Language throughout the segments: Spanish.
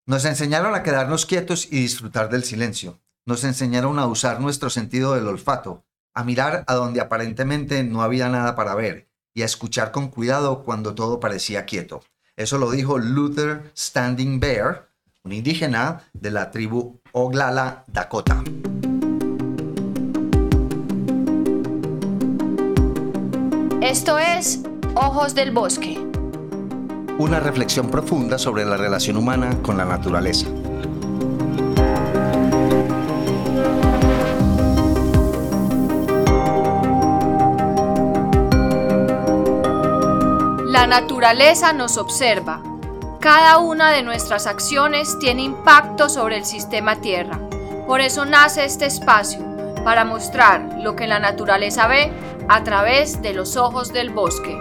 Nos enseñaron a quedarnos quietos y disfrutar del silencio. Nos enseñaron a usar nuestro sentido del olfato, a mirar a donde aparentemente no había nada para ver y a escuchar con cuidado cuando todo parecía quieto. Eso lo dijo Luther Standing Bear, un indígena de la tribu Oglala Dakota. Esto es Ojos del Bosque. Una reflexión profunda sobre la relación humana con la naturaleza. La naturaleza nos observa. Cada una de nuestras acciones tiene impacto sobre el sistema Tierra. Por eso nace este espacio, para mostrar lo que la naturaleza ve a través de los ojos del bosque.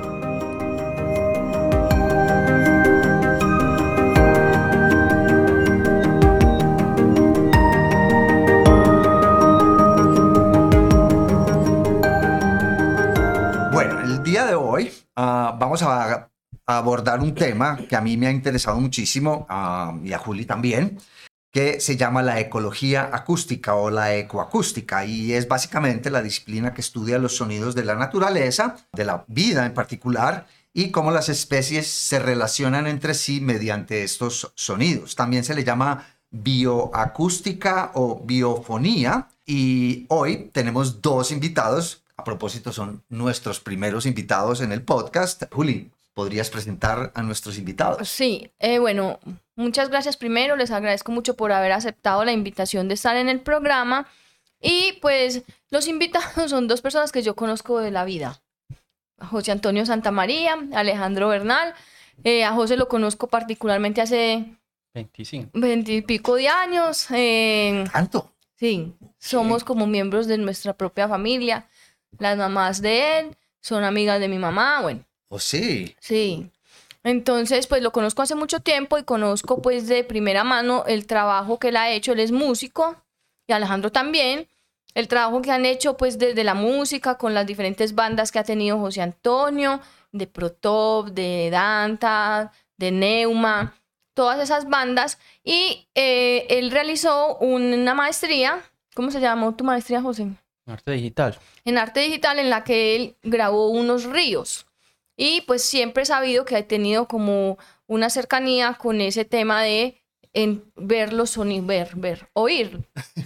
Bueno, el día de hoy vamos a abordar un tema que a mí me ha interesado muchísimo y a Juli también, que se llama la ecología acústica o la ecoacústica, y es básicamente la disciplina que estudia los sonidos de la naturaleza, de la vida en particular, y cómo las especies se relacionan entre sí mediante estos sonidos. También se le llama bioacústica o biofonía, y hoy tenemos dos invitados. A propósito, son nuestros primeros invitados en el podcast. Juli, ¿podrías presentar a nuestros invitados? Sí, bueno, muchas gracias primero, les agradezco mucho por haber aceptado la invitación de estar en el programa. Y pues los invitados son dos personas que yo conozco de la vida. José Antonio Santamaría, Alejandro Bernal. A José lo conozco particularmente hace 20 y pico de años. ¿Tanto? Sí, somos como miembros de nuestra propia familia. Las mamás de él son amigas de mi mamá, bueno. ¿Oh, sí? Sí. Entonces, pues lo conozco hace mucho tiempo y conozco pues de primera mano el trabajo que él ha hecho. Él es músico y Alejandro también. El trabajo que han hecho pues desde la música con las diferentes bandas que ha tenido José Antonio, de Protop, de Danta, de Neuma, todas esas bandas. Y él realizó una maestría. ¿Cómo se llamó tu maestría, José? Arte digital. En arte digital, en la que él grabó unos ríos. Y pues siempre he sabido que ha tenido como una cercanía con ese tema de ver los sonidos, oír.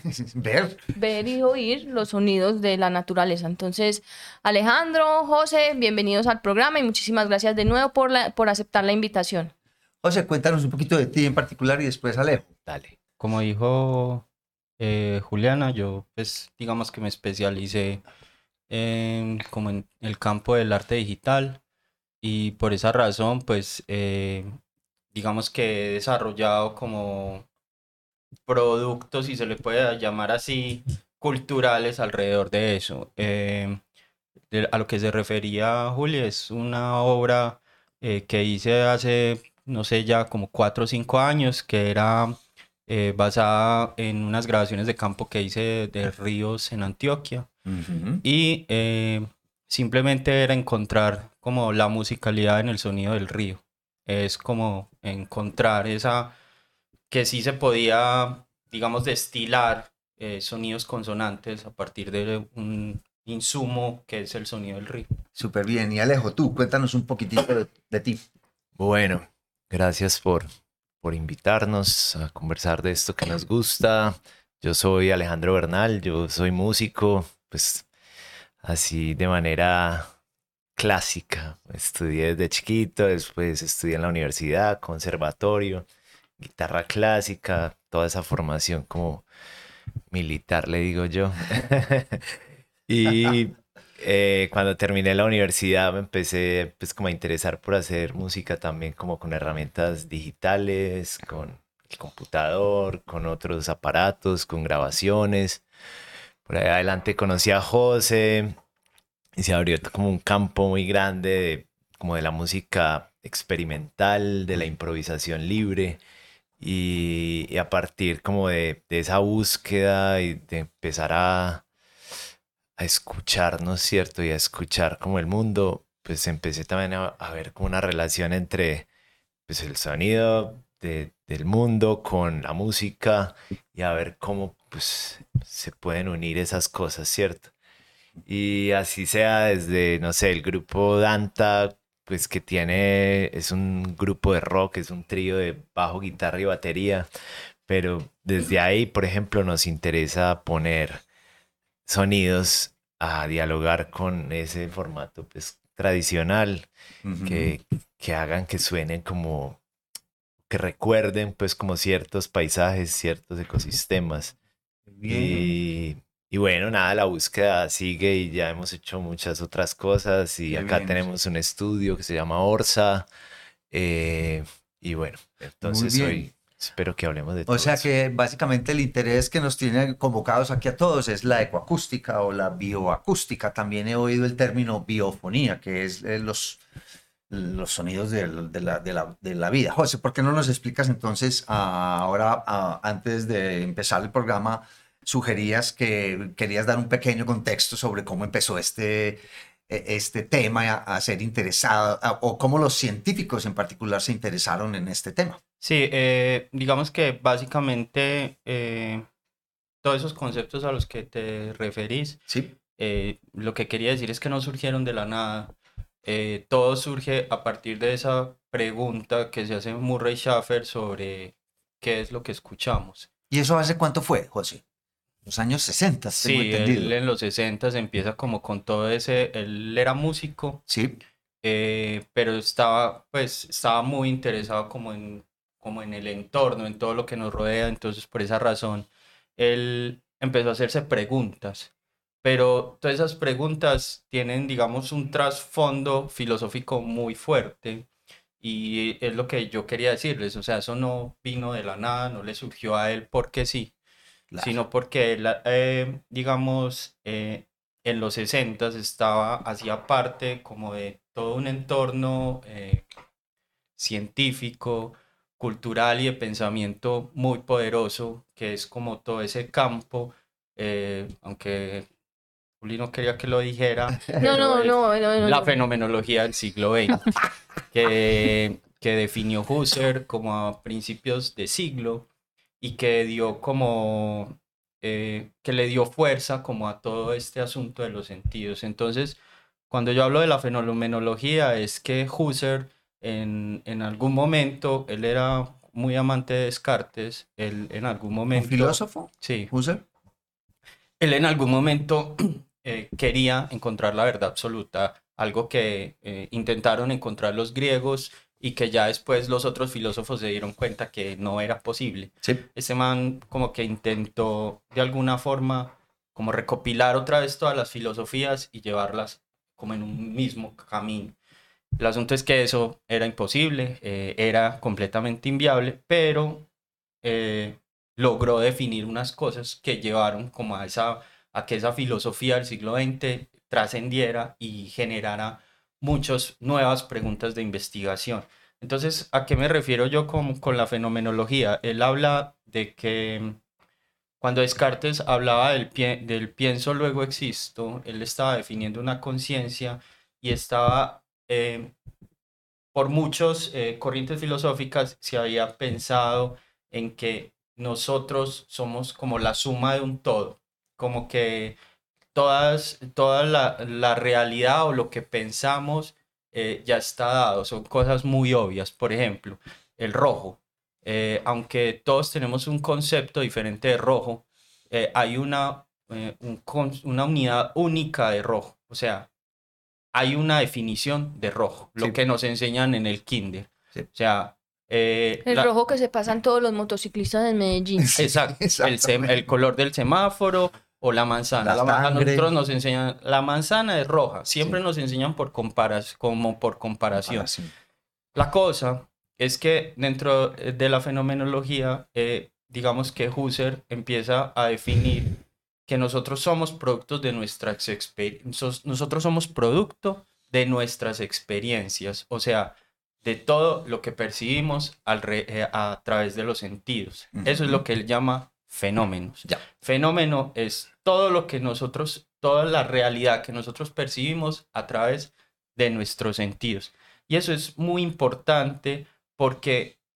Ver y oír los sonidos de la naturaleza. Entonces, Alejandro, José, bienvenidos al programa y muchísimas gracias de nuevo por aceptar la invitación. José, cuéntanos un poquito de ti en particular y después Alejo. Dale. Como dijo Juliana, yo pues digamos que me especialicé como en el campo del arte digital y por esa razón pues digamos que he desarrollado como productos, si se le puede llamar así, culturales alrededor de eso. A lo que se refería Juli es una obra que hice hace, no sé, ya como 4 o 5 años, que era basada en unas grabaciones de campo que hice de ríos en Antioquia. Uh-huh. Y simplemente era encontrar como la musicalidad en el sonido del río. Es como encontrar esa, que sí se podía, digamos, destilar sonidos consonantes a partir de un insumo que es el sonido del río. Súper bien. Y Alejo, tú, cuéntanos un poquitito de ti. Bueno, gracias por invitarnos a conversar de esto que nos gusta. Yo soy Alejandro Bernal, yo soy músico, pues así de manera clásica. Estudié desde chiquito, después estudié en la universidad, conservatorio, guitarra clásica, toda esa formación como militar, le digo yo. Y cuando terminé la universidad me empecé pues como a interesar por hacer música también como con herramientas digitales, con el computador, con otros aparatos, con grabaciones. Por ahí adelante conocí a José y se abrió como un campo muy grande como de la música experimental, de la improvisación libre. Y a partir como de esa búsqueda y de empezar a escuchar, ¿no es cierto? Y a escuchar como el mundo, pues empecé también a ver como una relación entre pues el sonido del mundo con la música y a ver cómo pues, se pueden unir esas cosas, ¿cierto? Y así sea desde, no sé, el grupo Danta, pues que es un grupo de rock, es un trío de bajo, guitarra y batería, pero desde ahí, por ejemplo, nos interesa poner sonidos a dialogar con ese formato pues tradicional Ujú. que, que hagan que suenen como, que recuerden pues como ciertos paisajes, ciertos ecosistemas. Bien, Y, y bueno, nada, la búsqueda sigue y ya hemos hecho muchas otras cosas y qué acá bien. tenemos un estudio que se llama Orsa. eh, y bueno, Muy entonces bien. hoy espero que hablemos de O todo sea eso. que básicamente el interés que nos tiene convocados aquí a todos es la ecoacústica o la bioacústica. También he oído el término biofonía, que es los sonidos de la vida. José, ¿por qué no nos explicas entonces ahora, antes de empezar el programa, sugerías que querías dar un pequeño contexto sobre cómo empezó este tema a ser interesado, o cómo los científicos en particular se interesaron en este tema? Sí, digamos que básicamente todos esos conceptos a los que te referís, Sí, lo que quería decir es que no surgieron de la nada. Todo surge a partir de esa pregunta que se hace Murray Schafer sobre qué es lo que escuchamos. ¿y eso hace cuánto fue, José? Los años 60, tengo Sí, él entendido. en los 60 empieza como con todo ese, él era músico, Sí, pero estaba muy interesado como en el entorno, en todo lo que nos rodea, entonces por esa razón él empezó a hacerse preguntas, pero todas esas preguntas tienen, digamos, un trasfondo filosófico muy fuerte y es lo que yo quería decirles, o sea, eso no vino de la nada, no le surgió a él porque sí, claro. sino porque él, digamos, en los 60 hacía parte como de todo un entorno científico, cultural y de pensamiento muy poderoso, que es como todo ese campo, aunque Juli no quería que lo dijera, No, pero no, es no, no, no, la no. fenomenología del siglo XX, que definió Husserl como a principios de siglo y que dio como, que le dio fuerza como a todo este asunto de los sentidos. Entonces, cuando yo hablo de la fenomenología, es que Husserl en algún momento, él era muy amante de Descartes, él en algún ¿Un momento, filósofo, sí, Husserl? él en algún momento quería encontrar la verdad absoluta, algo que intentaron encontrar los griegos y que ya después los otros filósofos se dieron cuenta que no era posible. Sí. Ese man como que intentó de alguna forma como recopilar otra vez todas las filosofías y llevarlas como en un mismo camino. El asunto es que eso era imposible, era completamente inviable, pero eh, logró definir unas cosas que llevaron como a que esa filosofía del siglo XX trascendiera y generara muchas nuevas preguntas de investigación. Entonces, ¿a qué me refiero yo con la fenomenología? Él habla de que cuando Descartes hablaba del pienso luego existo, él estaba definiendo una conciencia y estaba por muchos corrientes filosóficas se había pensado en que nosotros somos como la suma de un todo, como que toda la realidad o lo que pensamos ya está dado, son cosas muy obvias. Por ejemplo, el rojo. Aunque todos tenemos un concepto diferente de rojo, hay una unidad única de rojo. O sea, hay una definición de rojo, lo Sí, que nos enseñan en el kinder. sí, O sea, El rojo que se pasan todos los motociclistas en Medellín. sí, exacto, el exactamente. color del semáforo o la manzana. La A sangre, nosotros nos enseñan, la manzana es roja, siempre sí, nos enseñan como por comparación. comparación. La cosa es que dentro de la fenomenología, digamos que Husserl empieza a definir que nosotros somos productos de nuestras experiencias, nosotros somos producto de nuestras experiencias, o sea, de todo lo que percibimos a través de los sentidos. Eso es lo Ujú. que él llama fenómenos. Ya. Fenómeno es todo lo que nosotros, toda la realidad que nosotros percibimos a través de nuestros sentidos. Y eso es muy importante porque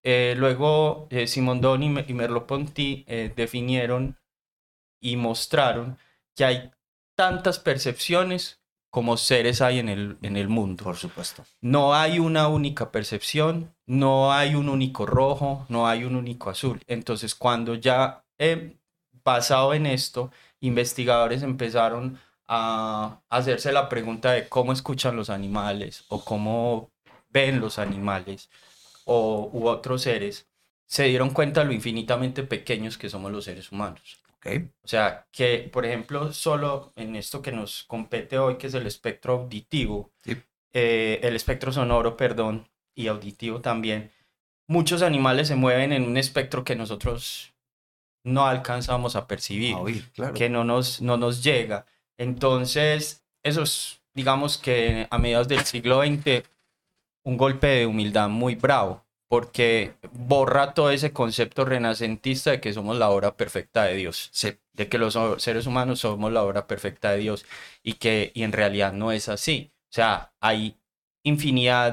luego Simondon y Merleau-Ponty definieron y mostraron que hay tantas percepciones como seres hay en el mundo. Por supuesto. No hay una única percepción, no hay un único rojo, no hay un único azul. Entonces, cuando ya basado en esto, investigadores empezaron a hacerse la pregunta de cómo escuchan los animales o cómo ven los animales u otros seres, se dieron cuenta lo infinitamente pequeños que somos los seres humanos. Okay. O sea, que por ejemplo, solo en esto que nos compete hoy, que es el espectro auditivo, Sí. El espectro sonoro, perdón, y auditivo también, muchos animales se mueven en un espectro que nosotros no alcanzamos a percibir, A oír, claro. que no nos llega. Entonces, eso es, digamos que a mediados del siglo XX, un golpe de humildad muy bravo, porque borra todo ese concepto renacentista de que somos la obra perfecta de Dios, Sí. de que los seres humanos somos la obra perfecta de Dios, y en realidad no es así. O sea, hay infinidad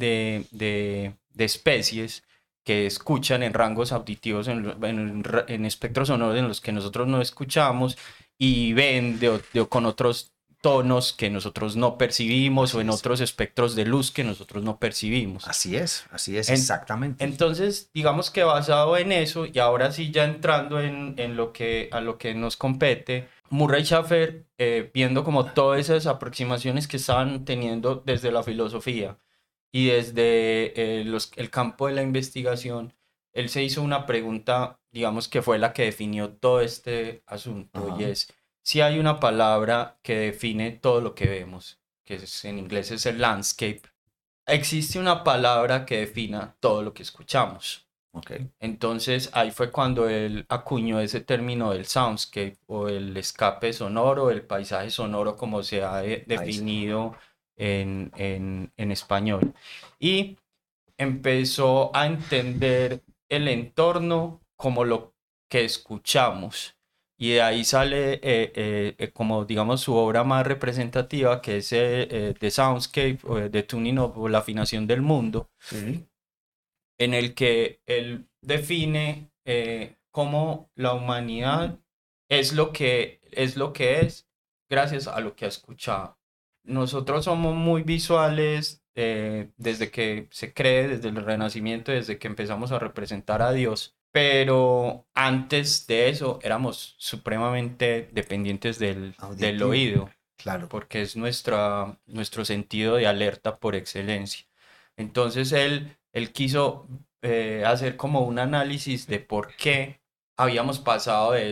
de especies que escuchan en rangos auditivos, en espectros sonoros en los que nosotros no escuchamos, y ven con otros tonos que nosotros no percibimos, o en otros espectros de luz que nosotros no percibimos. Así es, exactamente. Entonces, digamos que basado en eso, y ahora sí ya entrando a lo que nos compete, Murray Schafer, viendo como todas esas aproximaciones que estaban teniendo desde la filosofía y desde el campo de la investigación, él se hizo una pregunta, digamos que fue la que definió todo este asunto. Ajá. Y es: si hay una palabra que define todo lo que vemos, en inglés es el landscape, ¿existe una palabra que defina todo lo que escuchamos? Okay. Entonces ahí fue cuando él acuñó ese término del soundscape, o el escape sonoro, el paisaje sonoro, como se ha definido en español. Y empezó a entender el entorno como lo que escuchamos. Y de ahí sale como digamos su obra más representativa, que es The Soundscape, o The Tuning of, o la afinación del mundo, Sí. en el que él define cómo la humanidad es lo que es gracias a lo que ha escuchado. Nosotros somos muy visuales desde que se cree, desde el Renacimiento, desde que empezamos a representar a Dios. Pero antes de eso éramos supremamente dependientes del oído. Claro. Porque es nuestro sentido de alerta por excelencia. Entonces él quiso hacer como un análisis de por qué habíamos pasado de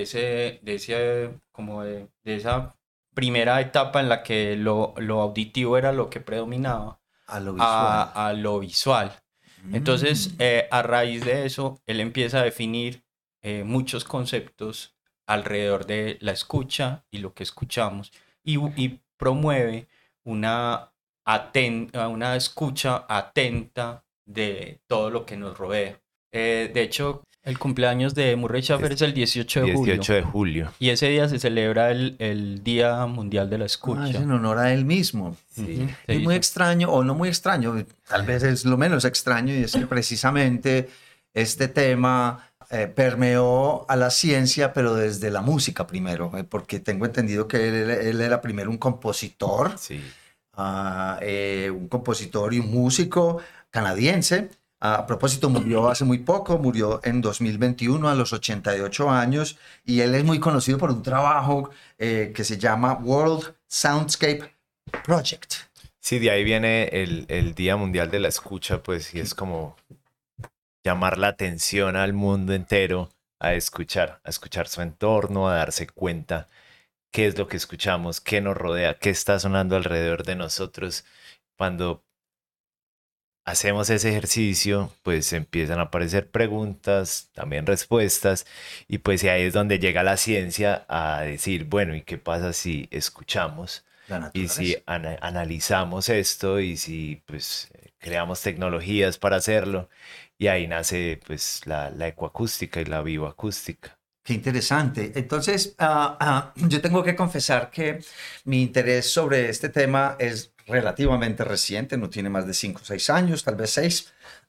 esa primera etapa en la que lo auditivo era lo que predominaba a lo visual. Entonces, a raíz de eso, él empieza a definir muchos conceptos alrededor de la escucha y lo que escuchamos, y promueve una escucha atenta de todo lo que nos rodea. De hecho, el cumpleaños de Murray Schafer es el 18 de julio. 18 de julio. Y ese día se celebra el Día Mundial de la Escucha. Es en honor a él mismo. Sí. Es muy extraño, o no muy extraño, tal vez es lo menos extraño, y es que precisamente este tema permeó a la ciencia, pero desde la música primero, porque tengo entendido que él era primero un compositor, sí. Un compositor y un músico canadiense. A propósito, murió hace muy poco, murió en 2021 a los 88 años, y él es muy conocido por un trabajo que se llama World Soundscape Project. Sí, de ahí viene el Día Mundial de la Escucha, pues, y es como llamar la atención al mundo entero a escuchar su entorno, a darse cuenta qué es lo que escuchamos, qué nos rodea, qué está sonando alrededor de nosotros. Cuando hacemos ese ejercicio, pues empiezan a aparecer preguntas, también respuestas, y pues ahí es donde llega la ciencia a decir, bueno, ¿y qué pasa si escuchamos? Y si analizamos esto, y si pues creamos tecnologías para hacerlo, y ahí nace pues la ecoacústica y la bioacústica. Qué interesante. Entonces, yo tengo que confesar que mi interés sobre este tema es relativamente reciente, no tiene más de 5 o 6 años, tal vez 6.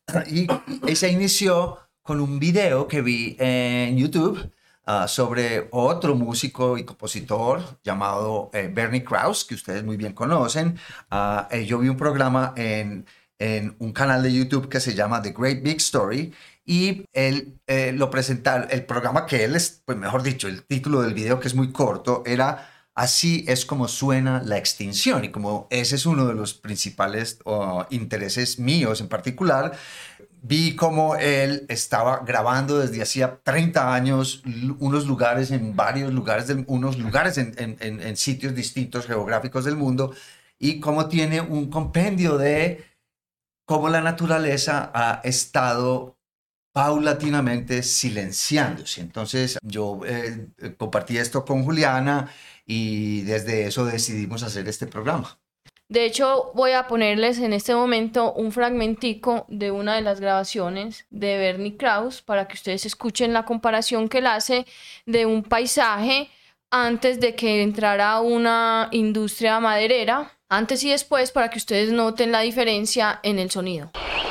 Y se inició con un video que vi en YouTube sobre otro músico y compositor llamado Bernie Krause, que ustedes muy bien conocen. Yo vi un programa en un canal de YouTube que se llama The Great Big Story y él lo presentaron, el programa que él es, pues mejor dicho, el título del video, que es muy corto, era Así es como suena la extinción, y como ese es uno de los principales intereses míos en particular, vi cómo él estaba grabando desde hacía 30 años unos lugares en varios lugares, unos lugares en sitios distintos geográficos del mundo, y cómo tiene un compendio de cómo la naturaleza ha estado paulatinamente silenciándose. Entonces yo compartí esto con Juliana y desde eso decidimos hacer este programa. De hecho, voy a ponerles en este momento un fragmentico de una de las grabaciones de Bernie Krause para que ustedes escuchen la comparación que él hace de un paisaje antes de que entrara una industria maderera, antes y después, para que ustedes noten la diferencia en el sonido.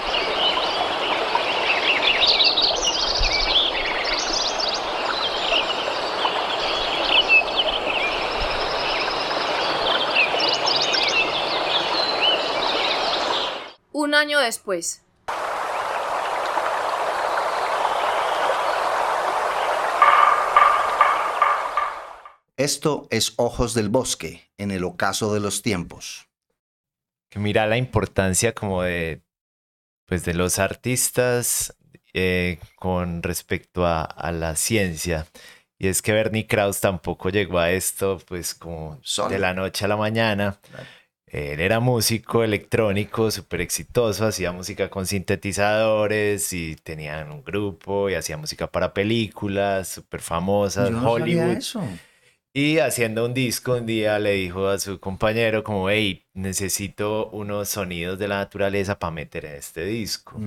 Un año después. Esto es Ojos del Bosque, en el ocaso de los tiempos. Que mira la importancia como de, pues, de los artistas con respecto a la ciencia. Y es que Bernie Krause tampoco llegó a esto pues como Solo. de la noche a la mañana. Claro. Él era músico electrónico súper exitoso, hacía música con sintetizadores y tenían un grupo y hacía música para películas súper famosas, Yo no Hollywood. sabía eso. Y haciendo un disco, un día le dijo a su compañero como, hey, necesito unos sonidos de la naturaleza para meter en este disco.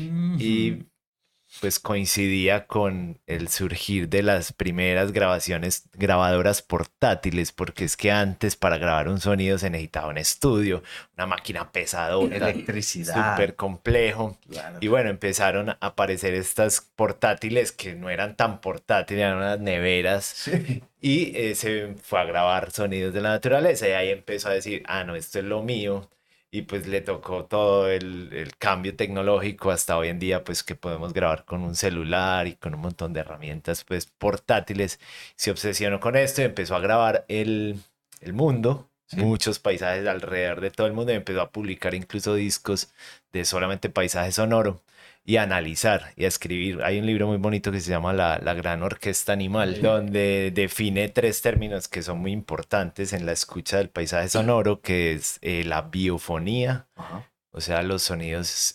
Y pues coincidía con el surgir de las primeras grabadoras portátiles, porque es que antes para grabar un sonido se necesitaba un estudio, una máquina pesadota, Electricidad. súper complejo. Claro. Y bueno, empezaron a aparecer estas portátiles que no eran tan portátiles, eran unas neveras. Sí. Y se fue a grabar sonidos de la naturaleza y ahí empezó a decir, ah, no, esto es lo mío. Y pues le tocó todo el cambio tecnológico hasta hoy en día, pues que podemos grabar con un celular y con un montón de herramientas pues portátiles. Se obsesionó con esto y empezó a grabar el mundo, sí, muchos paisajes alrededor de todo el mundo, y empezó a publicar incluso discos de solamente paisaje sonoro y a analizar y a escribir. Hay un libro muy bonito que se llama La Gran Orquesta Animal, sí, donde define 3 términos que son muy importantes en la escucha del paisaje sonoro, que es la biofonía, o sea, los sonidos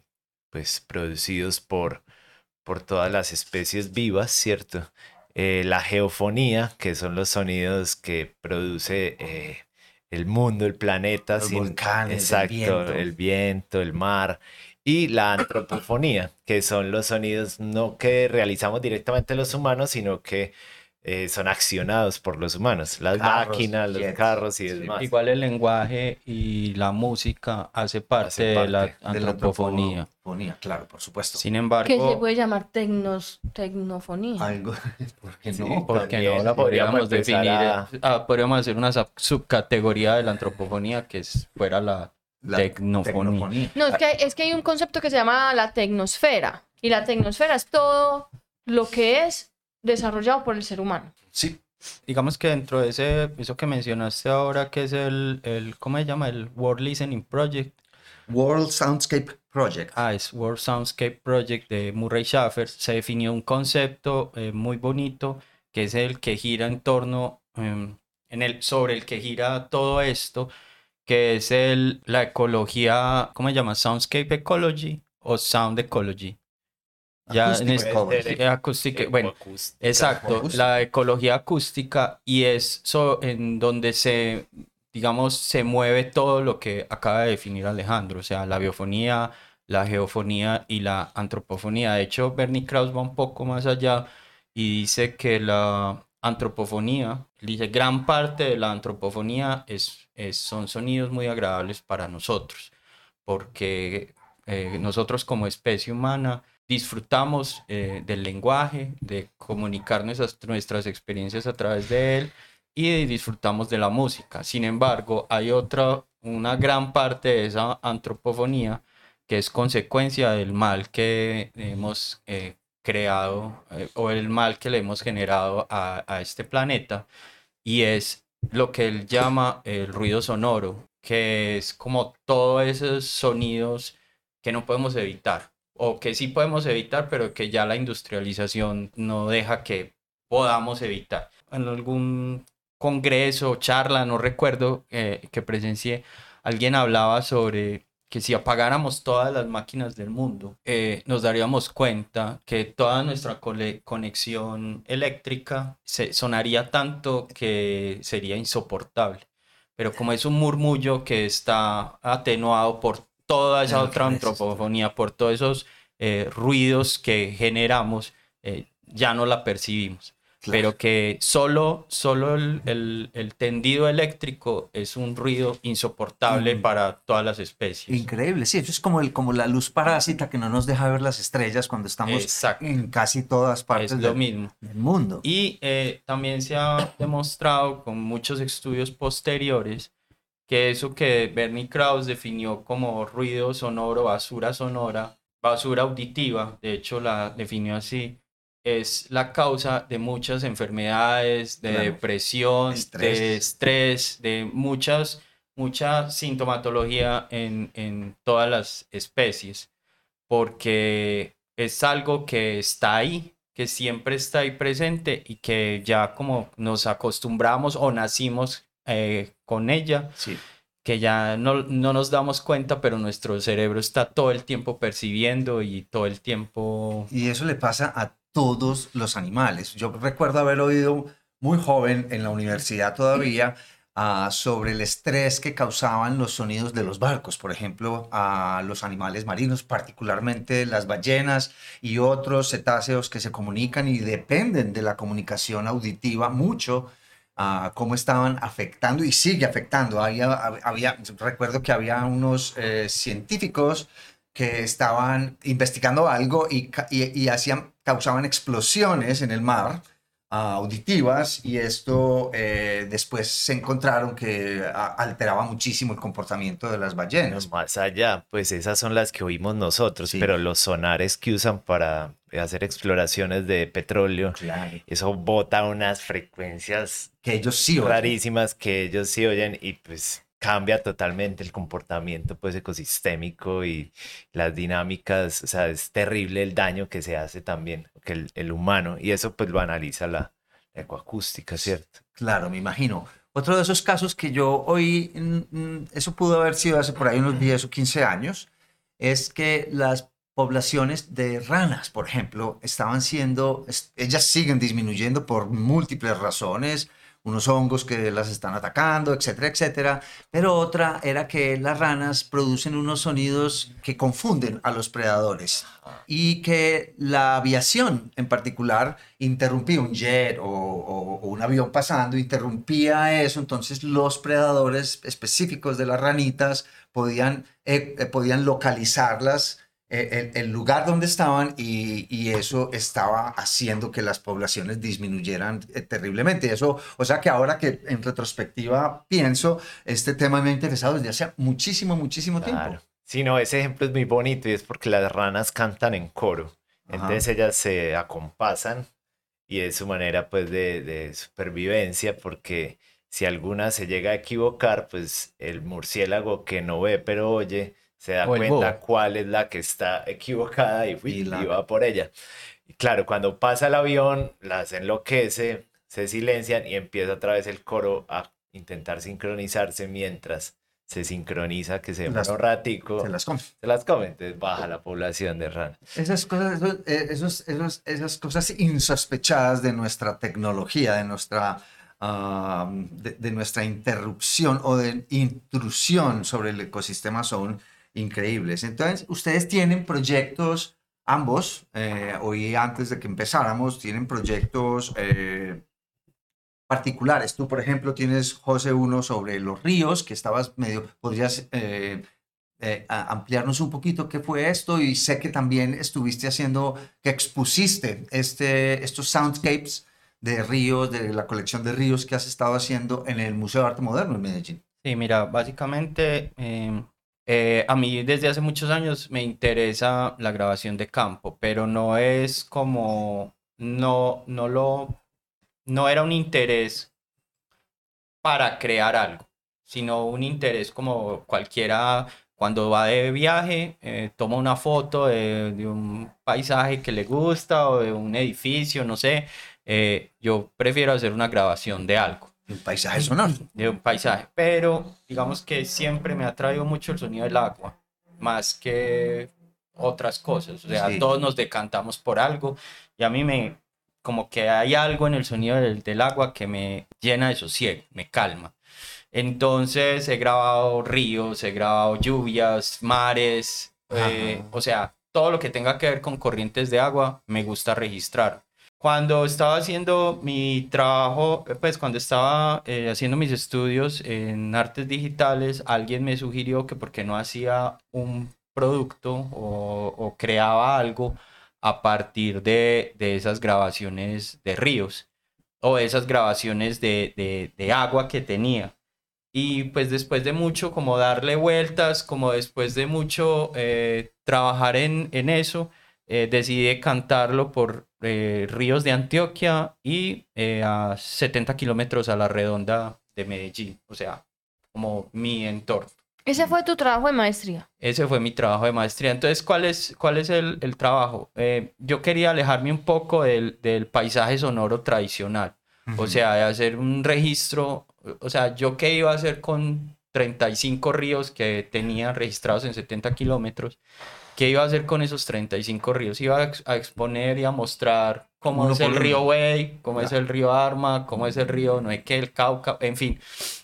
pues producidos por todas las especies vivas, ¿cierto? La geofonía, que son los sonidos que produce el mundo, el planeta, los volcanes, exacto, el viento, el mar. Y la antropofonía, que son los sonidos no que realizamos directamente los humanos, sino que son accionados por los humanos, las máquinas, los carros y demás. Igual el lenguaje y la música hace parte de la antropofonía. Claro, por supuesto. Sin embargo, ¿Qué se puede llamar tecnofonía? Algo, ¿por qué no? Sí, porque no la podríamos podríamos definir. Podríamos hacer una subcategoría de la antropofonía que fuera la tecnofonía. No, es que hay un concepto que se llama la tecnosfera. Y la tecnosfera es todo lo que es desarrollado por el ser humano. Sí. Digamos que dentro de eso que mencionaste ahora, que es ¿cómo se llama? El World Listening Project. World Soundscape Project. Es World Soundscape Project de Murray Schafer. Se definió un concepto muy bonito, que es el que gira en torno, sobre el que gira todo esto, que es la ecología, ¿cómo se llama? Soundscape Ecology o Sound Ecology. Ya acústica, bueno, exacto, la ecología acústica, y es en donde se mueve todo lo que acaba de definir Alejandro, o sea, la biofonía, la geofonía y la antropofonía. De hecho, Bernie Krause va un poco más allá y dice que la antropofonía, dice, gran parte de la antropofonía son sonidos muy agradables para nosotros, porque nosotros como especie humana disfrutamos del lenguaje, de comunicar nuestras experiencias a través de él y disfrutamos de la música. Sin embargo, hay una gran parte de esa antropofonía que es consecuencia del mal que hemos creado o el mal que le hemos generado a este planeta, y es lo que él llama el ruido sonoro, que es como todos esos sonidos que no podemos evitar, o que sí podemos evitar, pero que ya la industrialización no deja que podamos evitar. En algún congreso o charla, no recuerdo, que presencié, alguien hablaba sobre que si apagáramos todas las máquinas del mundo, nos daríamos cuenta que toda nuestra conexión eléctrica sonaría tanto que sería insoportable. Pero como es un murmullo que está atenuado por toda esa otra antropofonía, por todos esos ruidos que generamos, ya no la percibimos. Claro. Pero que solo el tendido eléctrico es un ruido insoportable para todas las especies. Increíble, sí, eso es como la luz parásita que no nos deja ver las estrellas cuando estamos en casi todas partes del mundo. Y también se ha demostrado con muchos estudios posteriores que eso que Bernie Krause definió como ruido sonoro, basura sonora, basura auditiva, de hecho la definió así, es la causa de muchas enfermedades, de depresión, de estrés, de mucha sintomatología en todas las especies, porque es algo que está ahí, que siempre está ahí presente y que ya como nos acostumbramos o nacimos con ella, sí, que ya no nos damos cuenta, pero nuestro cerebro está todo el tiempo percibiendo y todo el tiempo... Y eso le pasa a todos los animales. Yo recuerdo haber oído muy joven en la universidad todavía sobre el estrés que causaban los sonidos de los barcos, por ejemplo, a los animales marinos, particularmente las ballenas y otros cetáceos que se comunican y dependen de la comunicación auditiva mucho, cómo estaban afectando y sigue afectando. Recuerdo que había unos científicos que estaban investigando algo y causaban explosiones en el mar auditivas, y esto después se encontraron que alteraba muchísimo el comportamiento de las ballenas. Más allá, pues esas son las que oímos nosotros, sí, pero los sonares que usan para hacer exploraciones de petróleo, claro, eso bota unas frecuencias que ellos sí oyen, rarísimas, que ellos sí oyen, y pues cambia totalmente el comportamiento pues ecosistémico y las dinámicas. O sea, es terrible el daño que se hace también, que el humano, y eso pues lo analiza la ecoacústica, ¿cierto? Claro, me imagino. Otro de esos casos que yo oí, eso pudo haber sido hace por ahí unos 10 o 15 años, es que las poblaciones de ranas, por ejemplo, ellas siguen disminuyendo por múltiples razones, unos hongos que las están atacando, etcétera, etcétera. Pero otra era que las ranas producen unos sonidos que confunden a los predadores, y que la aviación en particular interrumpía un jet o un avión pasando, interrumpía eso. Entonces los predadores específicos de las ranitas podían localizarlas, el lugar donde estaban, y eso estaba haciendo que las poblaciones disminuyeran terriblemente. Eso, o sea que ahora que en retrospectiva pienso, este tema me ha interesado desde hace muchísimo tiempo. Sí, no, ese ejemplo es muy bonito, y es porque las ranas cantan en coro. Ajá. Entonces ellas se acompasan, y es su manera pues de supervivencia, porque si alguna se llega a equivocar, pues el murciélago que no ve pero oye se da cuenta cuál es la que está equivocada y va por ella. Y claro, cuando pasa el avión, las enloquece, se silencian y empieza otra vez el coro a intentar sincronizarse. Mientras se sincroniza, que se demora un ratico, se las come. Entonces baja la población de ranas. Esas cosas insospechadas de nuestra tecnología, de nuestra interrupción o de intrusión sobre el ecosistema, son increíbles. Entonces, ustedes tienen proyectos, ambos, hoy antes de que empezáramos, tienen proyectos particulares. Tú, por ejemplo, tienes, José, uno sobre los ríos, que podrías ampliarnos un poquito qué fue esto, y sé que también estuviste haciendo, que expusiste estos soundscapes de ríos, de la colección de ríos que has estado haciendo en el Museo de Arte Moderno en Medellín. Sí, mira, básicamente a mí desde hace muchos años me interesa la grabación de campo, pero no es como, no era un interés para crear algo, sino un interés como cualquiera cuando va de viaje, toma una foto de un paisaje que le gusta o de un edificio, no sé, yo prefiero hacer una grabación de algo. Un paisaje sonoro. De un paisaje, pero digamos que siempre me ha traído mucho el sonido del agua, más que otras cosas, o sea, Sí. todos nos decantamos por algo y a mí como que hay algo en el sonido del agua que me llena de sosiego, me calma. Entonces he grabado ríos, he grabado lluvias, mares, o sea, todo lo que tenga que ver con corrientes de agua me gusta registrar. Cuando estaba haciendo mi trabajo, pues cuando estaba haciendo mis estudios en artes digitales, alguien me sugirió que por qué no hacía un producto o creaba algo a partir de esas grabaciones de ríos o esas grabaciones de agua que tenía. Y pues después de mucho como darle vueltas, como después de mucho trabajar en eso, decidí cantarlo por ríos de Antioquia y a 70 kilómetros a la redonda de Medellín, o sea, como mi entorno. Ese fue tu trabajo de maestría. Ese fue mi trabajo de maestría. Entonces, ¿cuál es el trabajo? Yo quería alejarme un poco del paisaje sonoro tradicional, o sea, de hacer un registro, o sea, ¿yo qué iba a hacer con 35 ríos que tenía registrados en 70 kilómetros? ¿Qué iba a hacer con esos 35 ríos? Iba a exponer y a mostrar cómo Uno es por el uno. río Wey, cómo es Claro. el río Arma, cómo es el río no sé qué, el Cauca, en fin.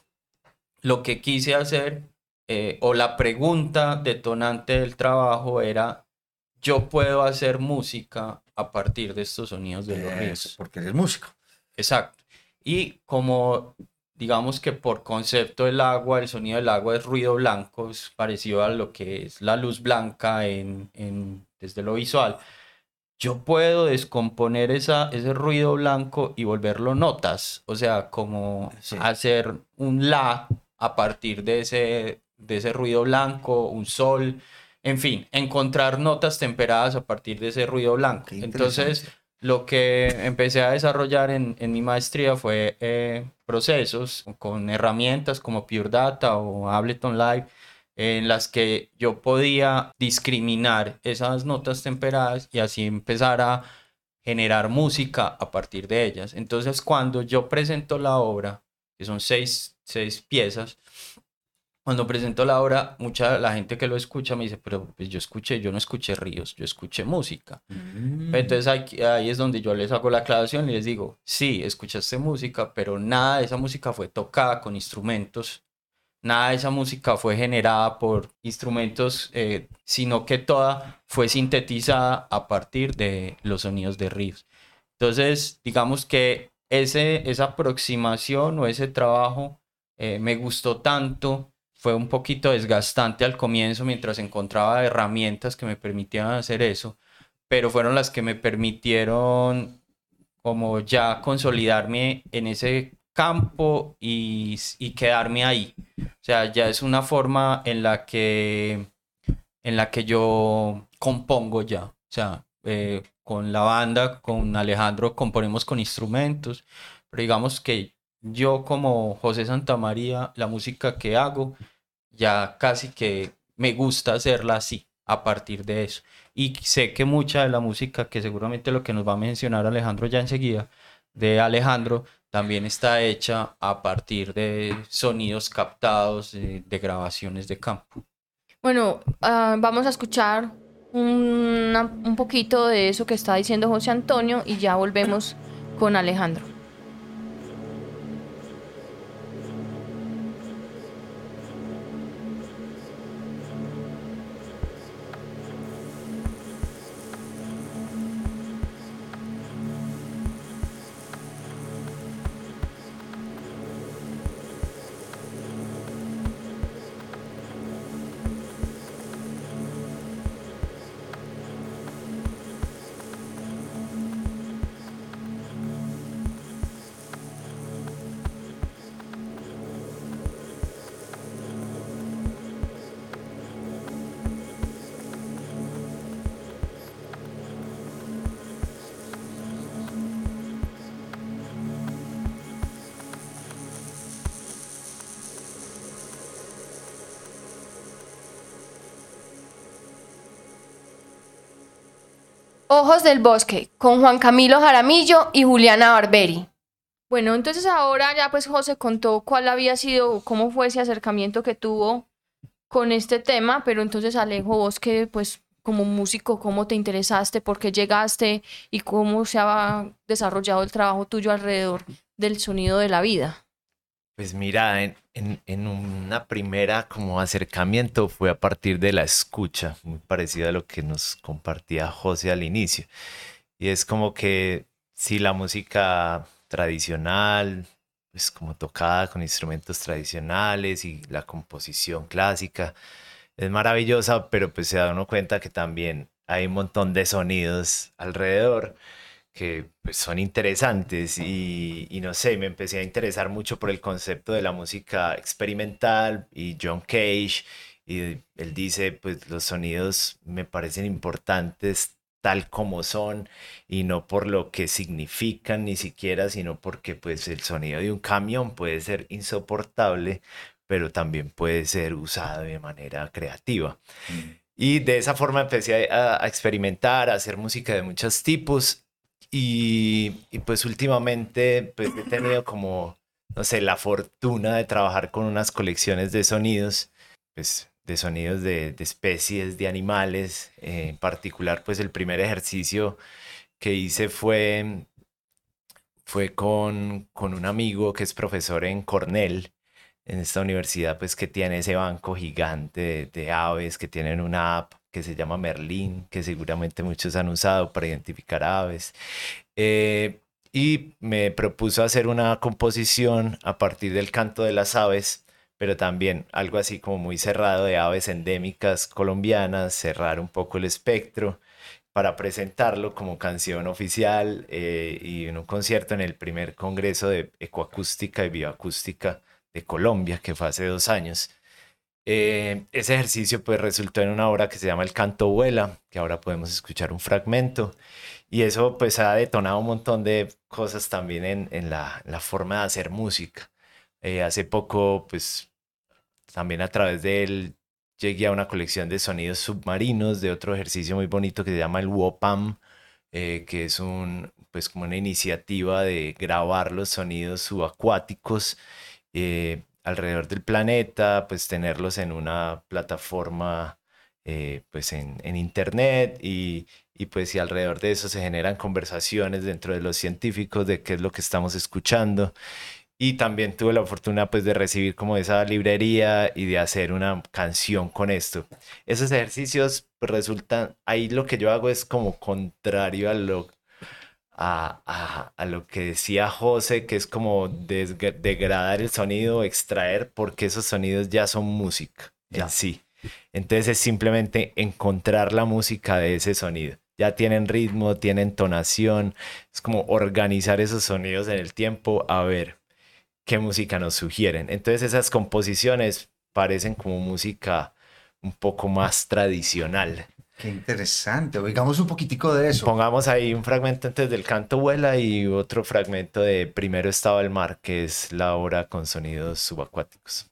Lo que quise hacer, o la pregunta detonante del trabajo era, ¿yo puedo hacer música a partir de estos sonidos de los Eso, ríos? porque eres músico. Exacto. Y como digamos que por concepto del agua, el sonido del agua es ruido blanco, es parecido a lo que es la luz blanca desde lo visual. Yo puedo descomponer ese ruido blanco y volverlo notas, o sea, como Sí. hacer un la a partir de ese ruido blanco, un sol, en fin, encontrar notas temperadas a partir de ese ruido blanco. Qué Entonces, interesante. lo que empecé a desarrollar en mi maestría fue procesos con herramientas como Pure Data o Ableton Live, en las que yo podía discriminar esas notas temperadas y así empezar a generar música a partir de ellas. Entonces, cuando yo presento la obra, que son seis piezas, cuando presento la obra, mucha la gente que lo escucha me dice, pero pues yo no escuché ríos, yo escuché música. Entonces ahí es donde yo les hago la aclaración y les digo, sí, escuchaste música, pero nada de esa música fue tocada con instrumentos, nada de esa música fue generada por instrumentos, sino que toda fue sintetizada a partir de los sonidos de ríos. Entonces, digamos que esa aproximación o ese trabajo me gustó tanto, fue un poquito desgastante al comienzo mientras encontraba herramientas que me permitían hacer eso, pero fueron las que me permitieron como ya consolidarme en ese campo y quedarme ahí. O sea, ya es una forma en la que yo compongo ya. O sea, con la banda, con Alejandro, componemos con instrumentos, pero digamos que yo como José Santamaría, la música que hago, ya casi que me gusta hacerla así, a partir de eso. Y sé que mucha de la música, que seguramente lo que nos va a mencionar Alejandro ya enseguida, de Alejandro, también está hecha a partir de sonidos captados de grabaciones de campo. Bueno, vamos a escuchar un poquito de eso que está diciendo José Antonio y ya volvemos con Alejandro. Ojos del Bosque, con Juan Camilo Jaramillo y Juliana Barberi. Bueno, entonces ahora ya pues José contó cuál había sido, cómo fue ese acercamiento que tuvo con este tema, pero entonces Alejo, vos que pues como músico, ¿cómo te interesaste? ¿Por qué llegaste? ¿Y cómo se ha desarrollado el trabajo tuyo alrededor del sonido de la vida? Pues mira, en una primera como acercamiento fue a partir de la escucha, muy parecido a lo que nos compartía José al inicio. Y es como que si la música tradicional, pues como tocada con instrumentos tradicionales y la composición clásica es maravillosa, pero pues se da uno cuenta que también hay un montón de sonidos alrededor que pues, son interesantes y no sé, me empecé a interesar mucho por el concepto de la música experimental y John Cage, y él dice, pues los sonidos me parecen importantes tal como son y no por lo que significan ni siquiera, sino porque pues el sonido de un camión puede ser insoportable, pero también puede ser usado de manera creativa. Y de esa forma empecé a experimentar, a hacer música de muchos tipos. Y pues últimamente pues he tenido como, no sé, la fortuna de trabajar con unas colecciones de sonidos, pues de sonidos de especies, de animales. En particular, pues el primer ejercicio que hice fue con un amigo que es profesor en Cornell, en esta universidad, pues que tiene ese banco gigante de aves, que tienen una app que se llama Merlin, que seguramente muchos han usado para identificar aves. Y me propuso hacer una composición a partir del canto de las aves, pero también algo así como muy cerrado de aves endémicas colombianas, cerrar un poco el espectro para presentarlo como canción oficial y en un concierto en el primer congreso de ecoacústica y bioacústica de Colombia, que fue hace 2 años. Ese ejercicio pues resultó en una obra que se llama El Canto Vuela, que ahora podemos escuchar un fragmento, y eso pues ha detonado un montón de cosas también en la forma de hacer música. Hace poco pues también a través de él llegué a una colección de sonidos submarinos de otro ejercicio muy bonito que se llama el WOPAM, que es pues como una iniciativa de grabar los sonidos subacuáticos alrededor del planeta, pues tenerlos en una plataforma pues en internet y pues si alrededor de eso se generan conversaciones dentro de los científicos de qué es lo que estamos escuchando. Y también tuve la fortuna pues de recibir como esa librería y de hacer una canción con esto. Esos ejercicios pues, resultan, ahí lo que yo hago es como contrario a lo que decía José, que es como degradar el sonido, extraer, porque esos sonidos ya son música en sí. Entonces es simplemente encontrar la música de ese sonido. Ya tienen ritmo, tienen entonación, es como organizar esos sonidos en el tiempo, a ver qué música nos sugieren. Entonces esas composiciones parecen como música un poco más tradicional. Qué interesante. Oigamos un poquitico de eso. Pongamos ahí un fragmento antes del Canto Vuela y otro fragmento de Primero estaba el mar, que es la obra con sonidos subacuáticos.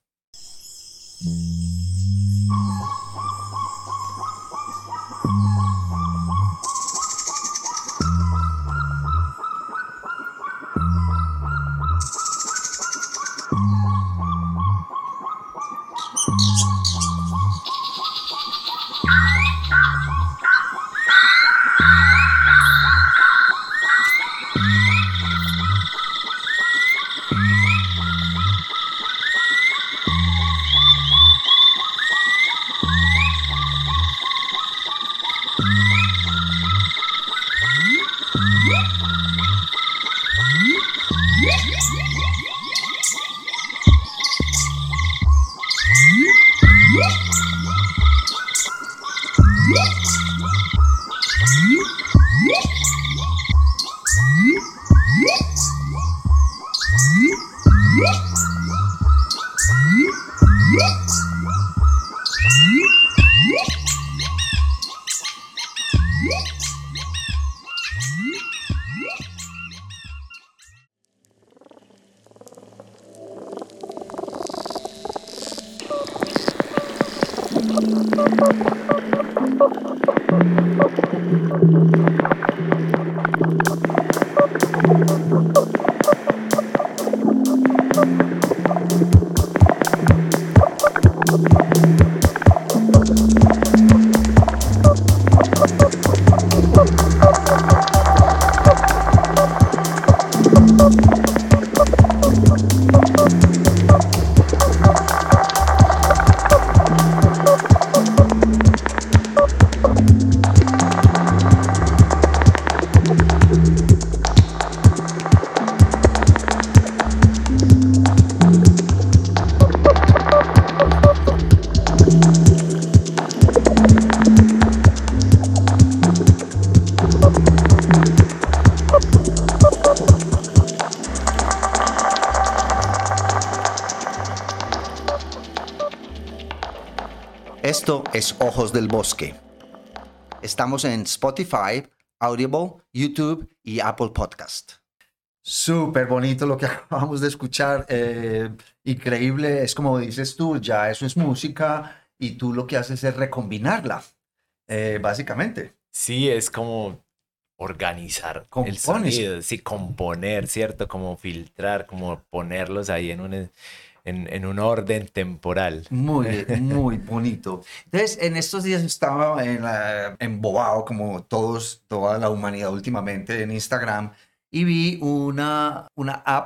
Esto es Ojos del Bosque. Estamos en Spotify, Audible, YouTube y Apple Podcast. Súper bonito lo que acabamos de escuchar. Increíble, es como dices tú, ya eso es música y tú lo que haces es recombinarla, básicamente. Sí, es como organizar el Compones. sonido, sí, componer, ¿cierto? Como filtrar, como ponerlos ahí en un orden temporal. Muy bonito. Entonces, en estos días estaba embobado, como toda la humanidad últimamente, en Instagram, y vi una app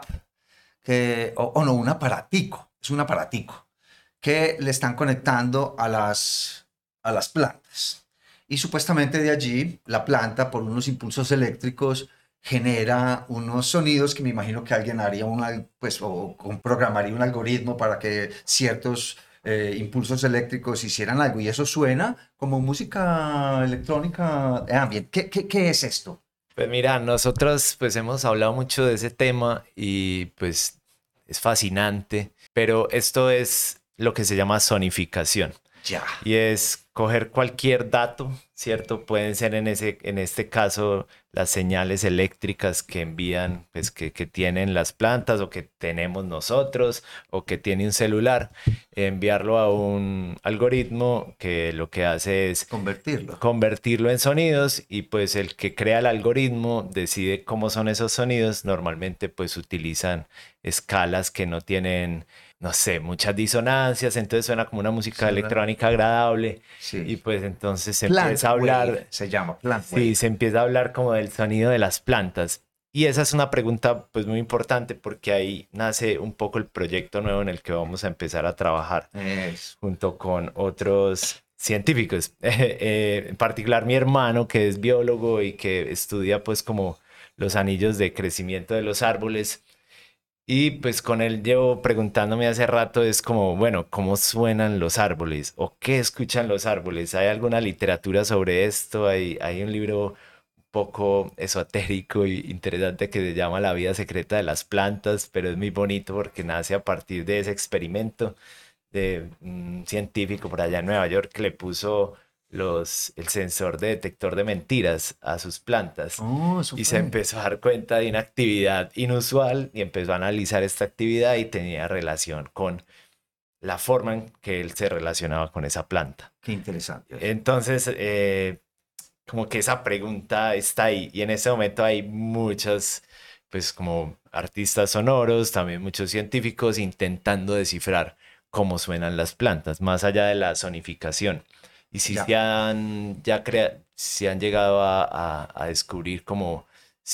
no, un aparatico, es un aparatico, que le están conectando a las plantas. Y supuestamente de allí, la planta, por unos impulsos eléctricos, genera unos sonidos que me imagino que alguien haría programaría un algoritmo para que ciertos impulsos eléctricos hicieran algo. Y eso suena como música electrónica de ambiente. ¿Qué es esto? Pues mira, nosotros pues hemos hablado mucho de ese tema y pues es fascinante, pero esto es lo que se llama sonificación. Ya. Y es coger cualquier dato, ¿cierto? Pueden ser en este caso las señales eléctricas que envían, pues que tienen las plantas o que tenemos nosotros o que tiene un celular, enviarlo a un algoritmo que lo que hace es convertirlo en sonidos y pues el que crea el algoritmo decide cómo son esos sonidos. Normalmente pues utilizan escalas que no tienen, no sé, muchas disonancias, entonces suena como una música electrónica agradable. Sí. Y pues entonces se empieza a hablar, se llama plant wave. Sí, se empieza a hablar como del sonido de las plantas. Y esa es una pregunta pues muy importante porque ahí nace un poco el proyecto nuevo en el que vamos a empezar a trabajar junto con otros científicos. En particular mi hermano, que es biólogo y que estudia pues como los anillos de crecimiento de los árboles. Y pues con él llevo preguntándome hace rato, es como, bueno, ¿cómo suenan los árboles? ¿O qué escuchan los árboles? ¿Hay alguna literatura sobre esto? Hay un libro un poco esotérico y interesante que se llama La vida secreta de las plantas, pero es muy bonito porque nace a partir de ese experimento de un científico por allá en Nueva York que le puso el sensor de detector de mentiras a sus plantas y se empezó a dar cuenta de una actividad inusual y empezó a analizar esta actividad y tenía relación con la forma en que él se relacionaba con esa planta. Qué interesante. Entonces, como que esa pregunta está ahí y en este momento hay muchos, pues como artistas sonoros, también muchos científicos intentando descifrar cómo suenan las plantas, más allá de la sonificación. Y si se han llegado a descubrir como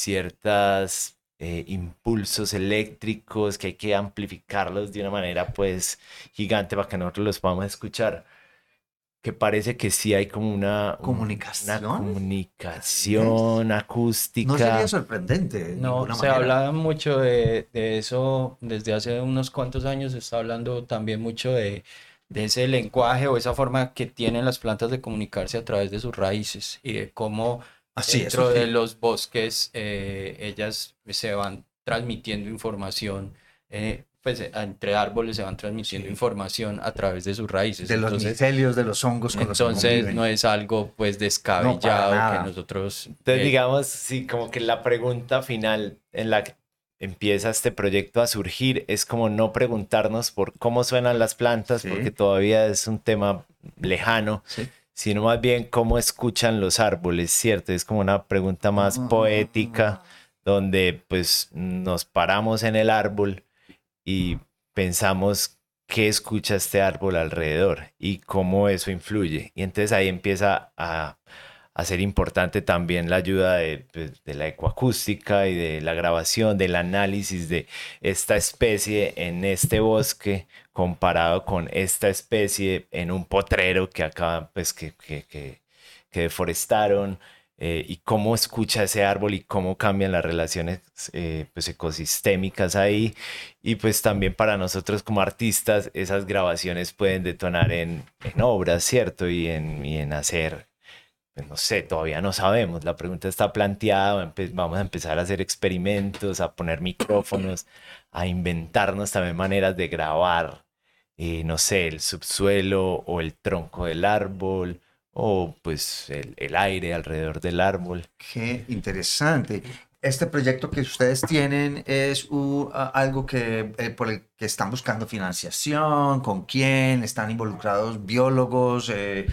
ciertos impulsos eléctricos que hay que amplificarlos de una manera pues gigante para que nosotros los podamos escuchar, que parece que sí hay como una comunicación acústica. No sería sorprendente. No, se habla mucho de eso desde hace unos cuantos años, se está hablando también mucho de ese lenguaje o esa forma que tienen las plantas de comunicarse a través de sus raíces y de cómo dentro de los bosques ellas se van transmitiendo información, pues entre árboles se van transmitiendo información a través de sus raíces. De los micelios, de los hongos con los que conviven. Entonces no es algo pues descabellado que nosotros... Entonces digamos, sí, como que la pregunta final en la que empieza este proyecto a surgir es como no preguntarnos por cómo suenan las plantas, porque todavía es un tema lejano, sino más bien cómo escuchan los árboles, ¿cierto? Es como una pregunta más poética donde pues nos paramos en el árbol y pensamos qué escucha este árbol alrededor y cómo eso influye. Y entonces ahí empieza a ser importante también la ayuda pues, de la ecoacústica y de la grabación, del análisis de esta especie en este bosque comparado con esta especie en un potrero que acá, pues que deforestaron, y cómo escucha ese árbol y cómo cambian las relaciones pues ecosistémicas ahí. Y pues también para nosotros como artistas esas grabaciones pueden detonar en obras, ¿cierto? Y en hacer, pues no sé, todavía no sabemos. La pregunta está planteada, vamos a empezar a hacer experimentos, a poner micrófonos, a inventarnos también maneras de grabar, no sé, el subsuelo o el tronco del árbol o pues el aire alrededor del árbol. Qué interesante. Este proyecto que ustedes tienen es algo que, por el que están buscando financiación, ¿con quién? ¿Están involucrados biólogos?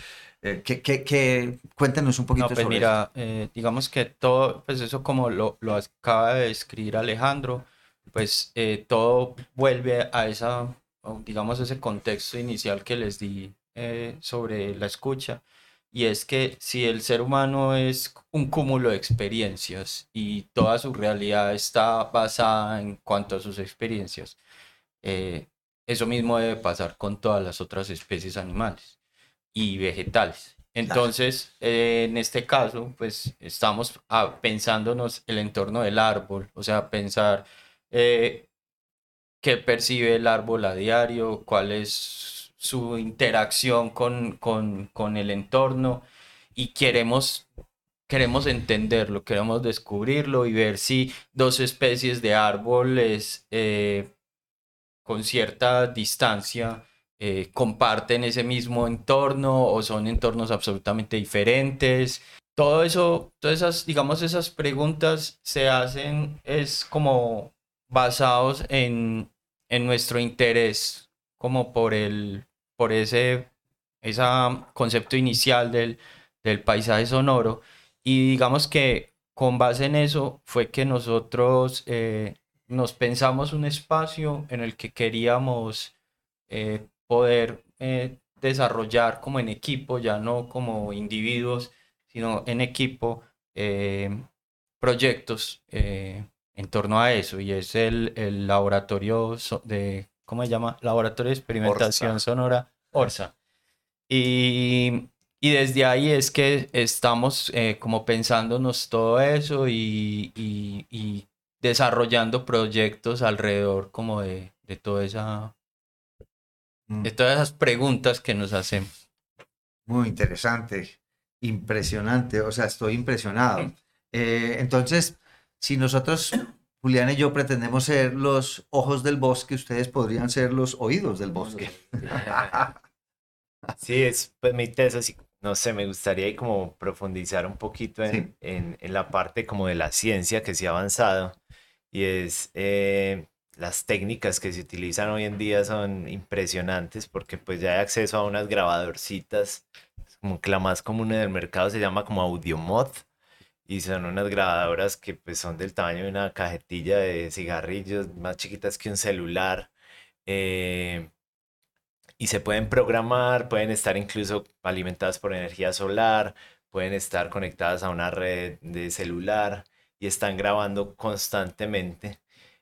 Cuéntenos un poquito No, pues sobre mira, digamos que todo, pues eso como lo acaba de describir Alejandro, pues todo vuelve a digamos, ese contexto inicial que les di sobre la escucha, y es que si el ser humano es un cúmulo de experiencias y toda su realidad está basada en cuanto a sus experiencias, eh, eso mismo debe pasar con todas las otras especies animales y vegetales. Claro. Entonces, en este caso, pues estamos pensándonos el entorno del árbol, o sea, pensar eh, qué percibe el árbol a diario, cuál es su interacción con el entorno, y queremos entenderlo, queremos descubrirlo y ver si dos especies de árboles con cierta distancia comparten ese mismo entorno o son entornos absolutamente diferentes. Todo eso, todas esas, digamos, esas preguntas se hacen es como basados en nuestro interés, como por ese concepto inicial del paisaje sonoro. Y digamos que con base en eso fue que nosotros nos pensamos un espacio en el que queríamos poder desarrollar como en equipo, ya no como individuos, sino en equipo, proyectos en torno a eso. Y es el laboratorio ¿cómo se llama? Laboratorio de Experimentación Orsa. Sonora, ORSA. Y desde ahí es que estamos como pensándonos todo eso y desarrollando proyectos alrededor como de toda de todas esas preguntas que nos hacemos. Muy interesante, impresionante, o sea, estoy impresionado. Entonces, si nosotros, Julián y yo, pretendemos ser los ojos del bosque, ustedes podrían ser los oídos del bosque. Sí, es pues mi tesis, y no sé, me gustaría ahí como profundizar un poquito Sí. en la parte como de la ciencia que se ha avanzado, y es las técnicas que se utilizan hoy en día son impresionantes porque pues ya hay acceso a unas grabadorcitas, como que la más común en el mercado se llama como AudioMod, y son unas grabadoras que pues son del tamaño de una cajetilla de cigarrillos, más chiquitas que un celular. eh, y se pueden programar, pueden estar incluso alimentadas por energía solar, pueden estar conectadas a una red de celular y están grabando constantemente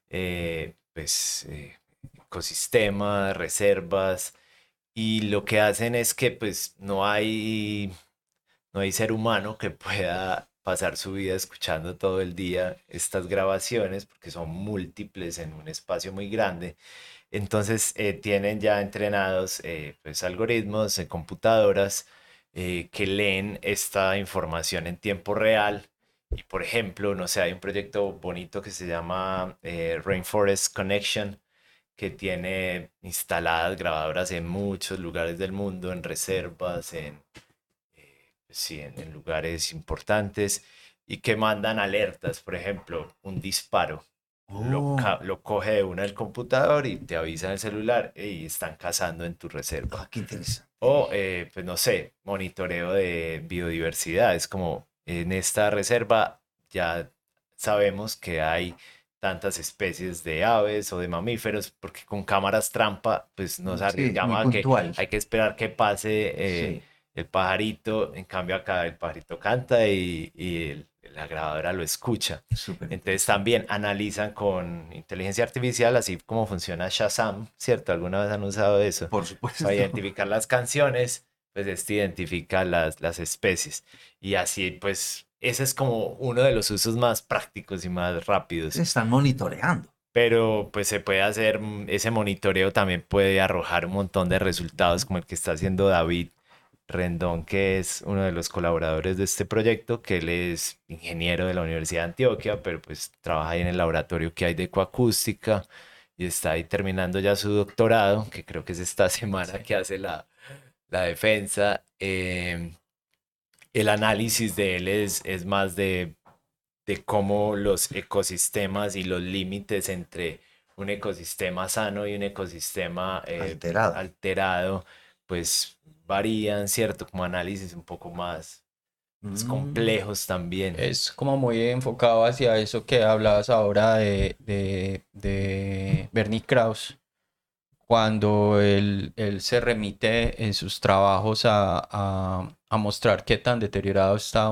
ecosistemas, reservas, y lo que hacen es que pues no hay ser humano que pueda pasar su vida escuchando todo el día estas grabaciones porque son múltiples en un espacio muy grande. Entonces tienen ya entrenados pues algoritmos en computadoras que leen esta información en tiempo real. Y por ejemplo, no sé, hay un proyecto bonito que se llama Rainforest Connection, que tiene instaladas grabadoras en muchos lugares del mundo, en reservas, sí, en lugares importantes, y que mandan alertas. Por ejemplo, un disparo Oh, lo coge de una del computador y te avisa en el celular y están cazando en tu reserva. qué interesante. O, pues no sé, monitoreo de biodiversidad. Es como en esta reserva ya sabemos que hay tantas especies de aves o de mamíferos, porque con cámaras trampa, pues nos Sí, arriesgamos muy a que puntual. hay que esperar que pase Sí, el pajarito, en cambio acá el pajarito canta y la grabadora lo escucha. súper Entonces interesante. también analizan con inteligencia artificial, así como funciona Shazam, ¿cierto? ¿Alguna vez han usado eso? Por supuesto. Para identificar las canciones, pues este identifica las especies. Y así, pues, ese es como uno de los usos más prácticos y más rápidos. Se están monitoreando. Pero pues se puede hacer, ese monitoreo también puede arrojar un montón de resultados como el que está haciendo David Rendón, que es uno de los colaboradores de este proyecto, que él es ingeniero de la Universidad de Antioquia, pero pues trabaja ahí en el laboratorio que hay de ecoacústica y está ahí terminando ya su doctorado, que creo que es esta semana que hace la defensa. El análisis de él es más de cómo los ecosistemas y los límites entre un ecosistema sano y un ecosistema Alterado. alterado, pues varían, ¿cierto? Como análisis un poco más complejos también. Es como muy enfocado hacia eso que hablabas ahora de Bernie Krause, cuando él se remite en sus trabajos a mostrar qué tan deteriorado está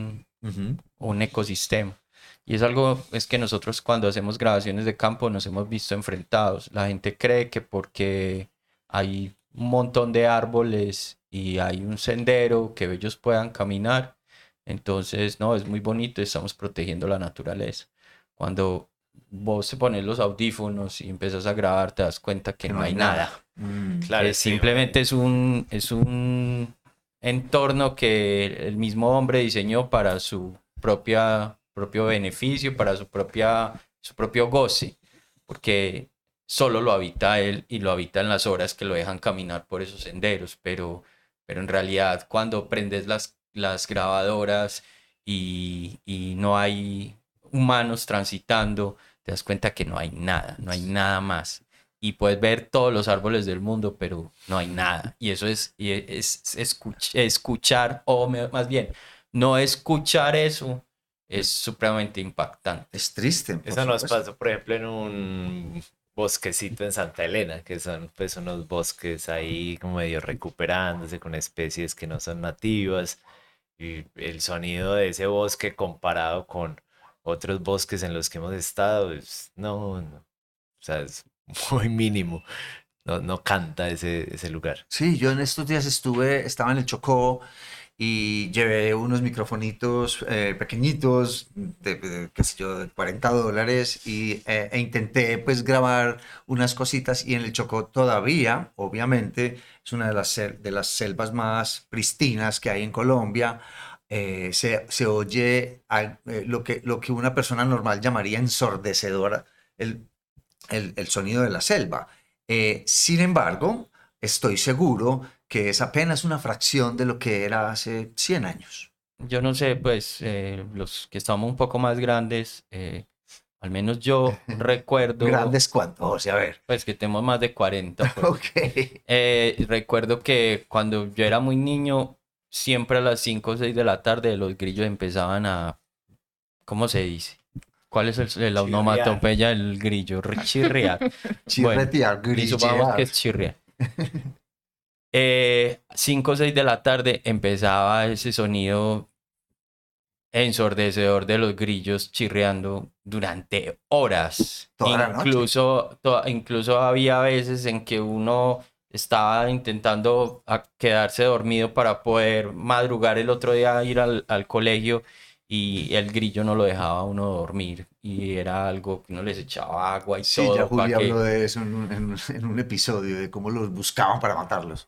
un ecosistema. Y es que nosotros cuando hacemos grabaciones de campo nos hemos visto enfrentados. La gente cree que porque hay un montón de árboles y hay un sendero que ellos puedan caminar, entonces no, es muy bonito, estamos protegiendo la naturaleza. Cuando vos te pones los audífonos y empiezas a grabar, te das cuenta que no hay nada. Claro, sí, Simplemente es un entorno que el mismo hombre diseñó para su propio beneficio, para su propio goce, porque solo lo habita él y lo habita en las horas que lo dejan caminar por esos senderos, pero en realidad cuando prendes las grabadoras y no hay humanos transitando, te das cuenta que no hay nada más. Y puedes ver todos los árboles del mundo, pero no hay nada. Y eso es escuchar, o más bien, no escuchar eso es supremamente impactante. Es triste. por eso nos supuesto. pasó, por ejemplo, en un bosquecito en Santa Elena, que son pues unos bosques ahí como medio recuperándose con especies que no son nativas. Y el sonido de ese bosque comparado con otros bosques en los que hemos estado, no, o sea, es muy mínimo. No canta ese lugar. Sí, yo en estos días estaba en el Chocó y llevé unos microfonitos pequeñitos, qué sé yo, de $40 e intenté pues grabar unas cositas y en el Chocó todavía, obviamente, es una de las selvas más pristinas que hay en Colombia. Se oye lo que una persona normal llamaría ensordecedora el, el sonido de la selva. Sin embargo, estoy seguro que es apenas una fracción de lo que era hace 100 años. Yo no sé, pues los que estamos un poco más grandes, al menos yo recuerdo, ¿Grandes cuánto? O sea, a ver. pues que tenemos más de 40, pues. Ok. Recuerdo que cuando yo era muy niño, siempre a las 5 o 6 de la tarde los grillos empezaban a, ¿cómo se dice? ¿Cuál es la onomatopeya del grillo? Chirriar. Chirretear, Y supongamos que es grillear. chirriar. 5 o 6 de la tarde empezaba ese sonido ensordecedor de los grillos chirriando durante horas. Toda la noche. Incluso había veces en que uno estaba intentando quedarse dormido para poder madrugar el otro día a ir al colegio y el grillo no lo dejaba a uno dormir y era algo que uno les echaba agua y Sí, todo. ya Juli habló de eso en un episodio, de cómo los buscaban para matarlos.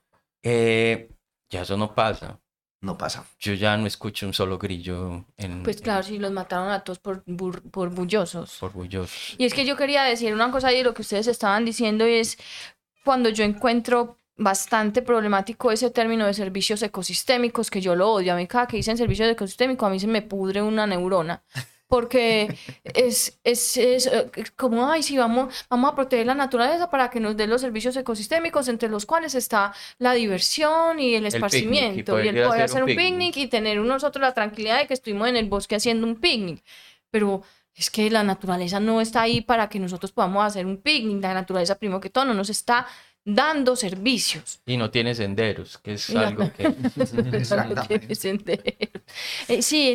Ya eso no pasa. No pasa. Yo ya no escucho un solo grillo Pues claro, si los mataron a todos por bullosos. por bullosos. Y es que yo quería decir una cosa ahí de lo que ustedes estaban diciendo, y es cuando yo encuentro bastante problemático ese término de servicios ecosistémicos, que yo lo odio. A mí cada que dicen servicios ecosistémicos, a mí se me pudre una neurona. Porque es como, ay, sí, vamos a proteger la naturaleza para que nos den los servicios ecosistémicos, entre los cuales está la diversión y el esparcimiento, y el poder hacer un picnic y tener nosotros la tranquilidad de que estuvimos en el bosque haciendo un picnic. Pero es que la naturaleza no está ahí para que nosotros podamos hacer un picnic. La naturaleza, primero que todo, no nos está dando servicios. Y no tiene senderos, que es Y no- algo que... Sí,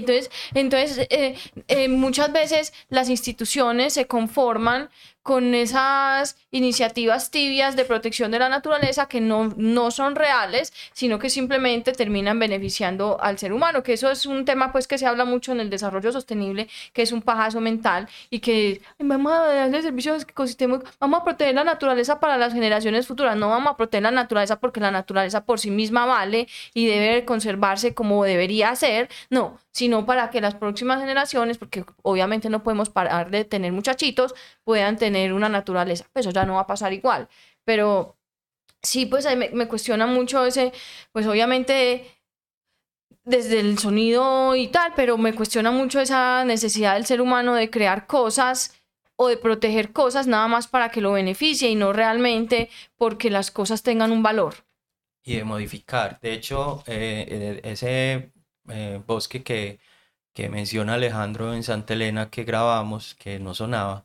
muchas veces las instituciones se conforman con esas iniciativas tibias de protección de la naturaleza que no son reales, sino que simplemente terminan beneficiando al ser humano, que eso es un tema pues que se habla mucho en el desarrollo sostenible, que es un pajazo mental y que vamos a darle servicios que ecosistema, vamos a proteger la naturaleza para las generaciones futuras, no vamos a proteger la naturaleza porque la naturaleza por sí misma vale y debe conservarse como debería ser, no, sino para que las próximas generaciones, porque obviamente no podemos parar de tener muchachitos, puedan tener una naturaleza. Pues eso ya no va a pasar igual. Pero sí, pues me cuestiona mucho ese, pues obviamente desde el sonido y tal, pero me cuestiona mucho esa necesidad del ser humano de crear cosas o de proteger cosas nada más para que lo beneficie y no realmente porque las cosas tengan un valor. Y de modificar. De hecho, ese bosque que menciona Alejandro en Santa Elena que grabamos, que no sonaba,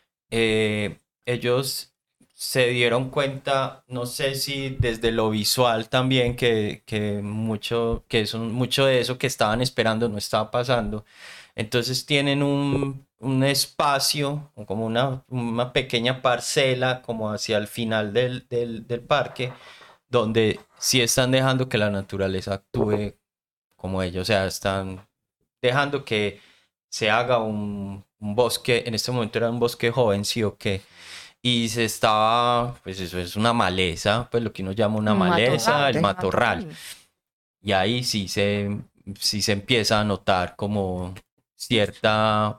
ellos se dieron cuenta, no sé si desde lo visual también, que mucho de eso que estaban esperando no estaba pasando. Entonces tienen un espacio, como una pequeña parcela, como hacia el final del parque, donde sí están dejando que la naturaleza actúe como ellos, o sea, están dejando que se haga un bosque, en este momento era un bosque joven, sí o qué, y se estaba, pues eso es una maleza, pues lo que uno llama una maleza, el matorral, y ahí sí se empieza a notar como ciertas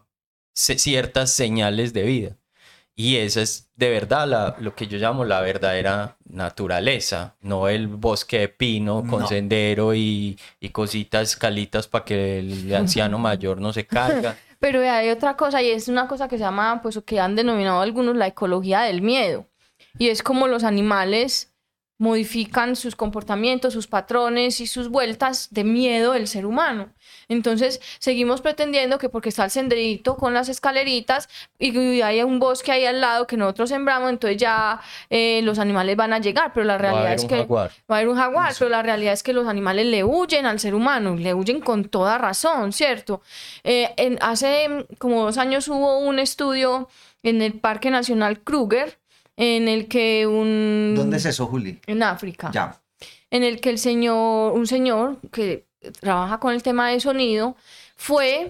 señales de vida. Y esa es de verdad lo que yo llamo la verdadera naturaleza, no el bosque de pino con sendero y cositas, calitas para que el anciano mayor no se caiga. Pero hay otra cosa, y es una cosa que se llama, pues, o que han denominado algunos la ecología del miedo. Y es como los animales modifican sus comportamientos, sus patrones y sus vueltas de miedo del ser humano. Entonces, seguimos pretendiendo que porque está el senderito con las escaleritas y hay un bosque ahí al lado que nosotros sembramos, entonces ya los animales van a llegar, pero la realidad es que va a haber un jaguar, pero la realidad es que los animales le huyen al ser humano, le huyen con toda razón, ¿cierto? Hace como 2 años hubo un estudio en el Parque Nacional Kruger, en el que ¿Dónde es eso, Juli? En África. Ya. En el que un señor que trabaja con el tema de sonido fue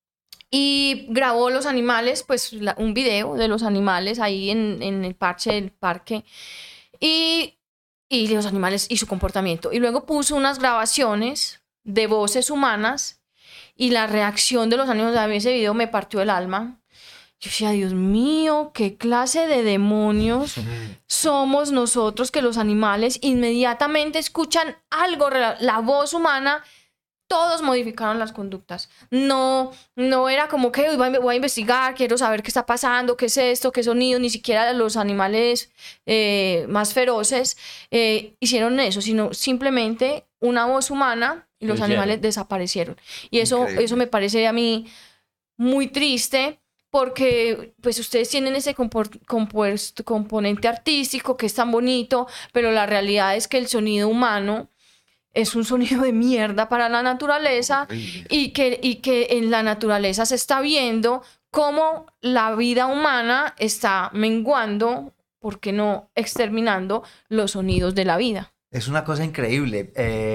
y grabó los animales, pues un video de los animales ahí en el parche del parque y los animales y su comportamiento. Y luego puso unas grabaciones de voces humanas y la reacción de los animales. A mí ese video me partió el alma. Yo decía, Dios mío, qué clase de demonios somos nosotros que los animales inmediatamente escuchan algo, la voz humana, todos modificaron las conductas. No era como que voy a investigar, quiero saber qué está pasando, qué es esto, qué sonido, ni siquiera los animales más feroces hicieron eso, sino simplemente una voz humana y los animales desaparecieron. Y eso me parece a mí muy triste. Porque pues ustedes tienen ese componente artístico que es tan bonito, pero la realidad es que el sonido humano es un sonido de mierda para la naturaleza y que en la naturaleza se está viendo cómo la vida humana está menguando, ¿por qué no exterminando los sonidos de la vida? Es una cosa increíble.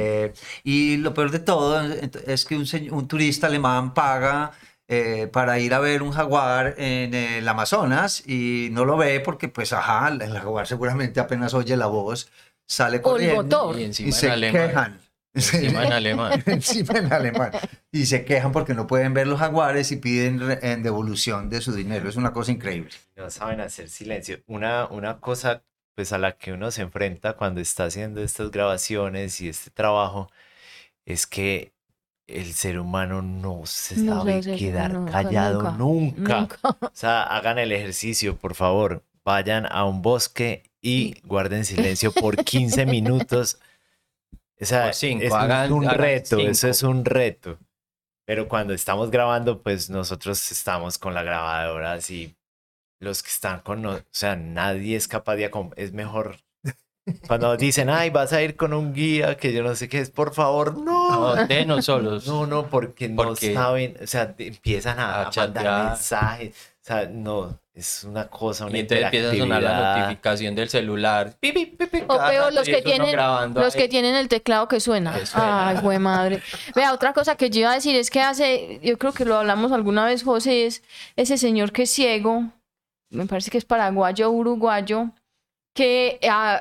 Y lo peor de todo es que un turista alemán paga para ir a ver un jaguar en el Amazonas y no lo ve porque, pues, el jaguar seguramente apenas oye la voz, sale corriendo o el motor. Y encima y se quejan. Encima en alemán. Encima en alemán. Y se quejan porque no pueden ver los jaguares y piden en devolución de su dinero. Es una cosa increíble. No saben hacer silencio. Una cosa pues a la que uno se enfrenta cuando está haciendo estas grabaciones y este trabajo es que el ser humano no se sabe quedar callado nunca. O sea, hagan el ejercicio, por favor. Vayan a un bosque y guarden silencio por 15 minutos. O sea, es un reto, eso es un reto. Pero cuando estamos grabando, pues nosotros estamos con la grabadora así. Los que están o sea, nadie es capaz de es mejor cuando dicen, ay, vas a ir con un guía que yo no sé qué es, por favor, no. No, denos solos. No, porque no saben, o sea, empiezan a mandar chatear. mensajes, o sea, no, es una cosa, una Y entonces empieza a sonar la interactividad. notificación del celular. Pi, pi, pi, pi, O cada peor, rato, los y que es uno tienen, grabando los ahí. que tienen el teclado que suena. Que suena. Ay, güey madre. Vea, otra cosa que yo iba a decir es que yo creo que lo hablamos alguna vez, José, es ese señor que es ciego, me parece que es paraguayo, uruguayo, que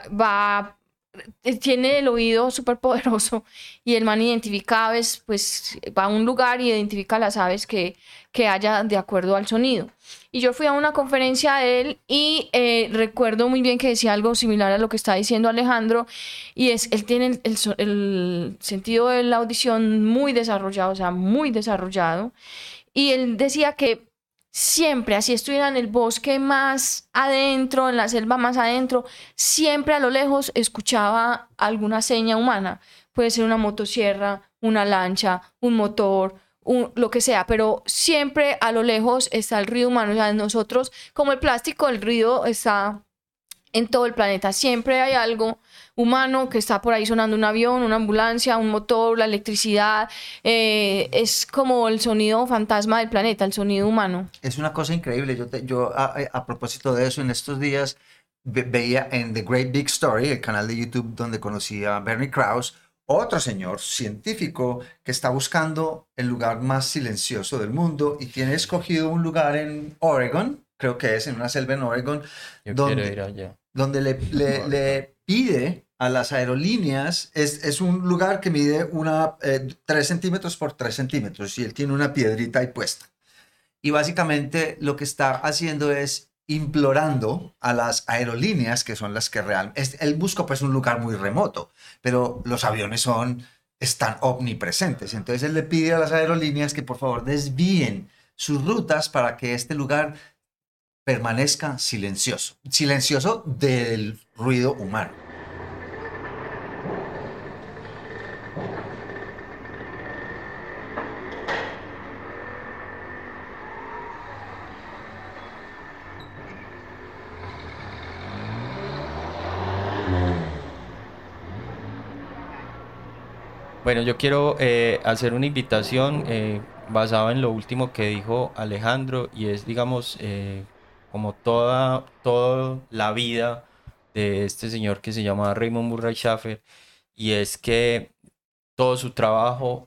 tiene el oído súper poderoso y el man identifica aves, pues va a un lugar y identifica las aves que haya de acuerdo al sonido. Y yo fui a una conferencia de él y recuerdo muy bien que decía algo similar a lo que está diciendo Alejandro, y él tiene el sentido de la audición muy desarrollado, o sea, muy desarrollado, y él decía que siempre, así estuviera en el bosque más adentro, en la selva más adentro, siempre a lo lejos escuchaba alguna seña humana. Puede ser una motosierra, una lancha, un motor, lo que sea, pero siempre a lo lejos está el ruido humano. O sea, nosotros, como el plástico, el ruido está en todo el planeta. Siempre hay algo humano que está por ahí sonando, un avión, una ambulancia, un motor, la electricidad. Es como el sonido fantasma del planeta, el sonido humano. Es una cosa increíble. Yo a propósito de eso, en estos días veía en The Great Big Story, el canal de YouTube donde conocí a Bernie Krause, otro señor científico que está buscando el lugar más silencioso del mundo y tiene escogido un lugar en Oregon, creo que es en una selva en Oregon, Yo quiero ir allá. donde le pide a las aerolíneas, es un lugar que mide 3 centímetros por 3 centímetros y él tiene una piedrita ahí puesta. Y básicamente lo que está haciendo es implorando a las aerolíneas, que son las que realmente... Él busca pues un lugar muy remoto, pero los aviones están omnipresentes. Entonces él le pide a las aerolíneas que por favor desvíen sus rutas para que este lugar permanezca silencioso. Silencioso del ruido humano. Bueno, yo quiero hacer una invitación basada en lo último que dijo Alejandro, y es, digamos, como toda la vida de este señor que se llama Raymond Murray Schafer, y es que todo su trabajo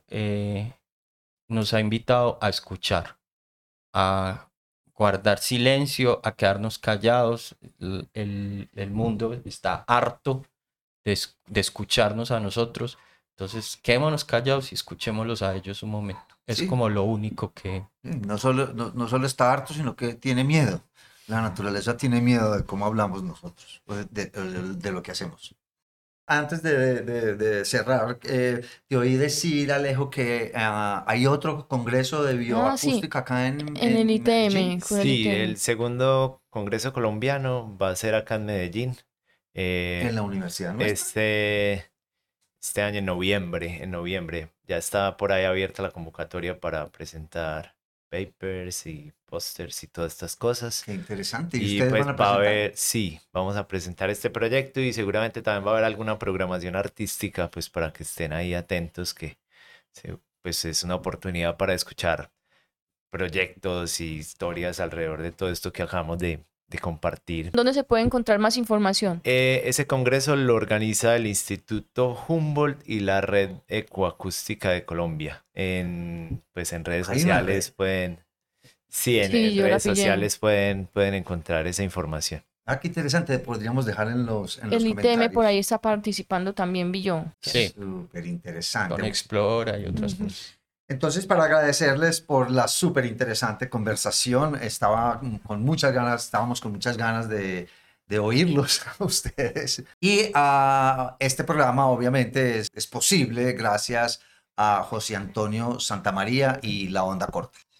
nos ha invitado a escuchar, a guardar silencio, a quedarnos callados. El mundo está harto de escucharnos a nosotros. Entonces, quedémonos callados y escuchémoslos a ellos un momento. Es Sí. como lo único que... No solo está harto, sino que tiene miedo. La naturaleza tiene miedo de cómo hablamos nosotros, de lo que hacemos. Antes de cerrar, te oí decir, Alejo, que hay otro congreso de bioacústica acá en el ITM. Medellín. con el Sí, ITM. el segundo congreso colombiano va a ser acá en Medellín. En la universidad nuestra. Este año en noviembre. Ya está por ahí abierta la convocatoria para presentar papers y pósters y todas estas cosas. Qué interesante. ¿Y Y ustedes pues van a va a presentar? haber, sí, vamos a presentar este proyecto y seguramente también va a haber alguna programación artística, pues para que estén ahí atentos, que pues es una oportunidad para escuchar proyectos y historias alrededor de todo esto que acabamos de compartir. ¿Dónde se puede encontrar más información? Ese congreso lo organiza el Instituto Humboldt y la Red Ecoacústica de Colombia. Pues en redes Hay una sociales red. pueden, Sí, en yo la redes pillé. sociales pueden encontrar esa información. Qué interesante. Podríamos dejar en los El ITM comentarios. por ahí está participando también, Billón. Sí, Súper interesante. con Explora y otras cosas. Entonces, para agradecerles por la súper interesante conversación, estábamos con muchas ganas de oírlos a ustedes. Y este programa obviamente es posible gracias a José Antonio Santamaría y La Onda Corta.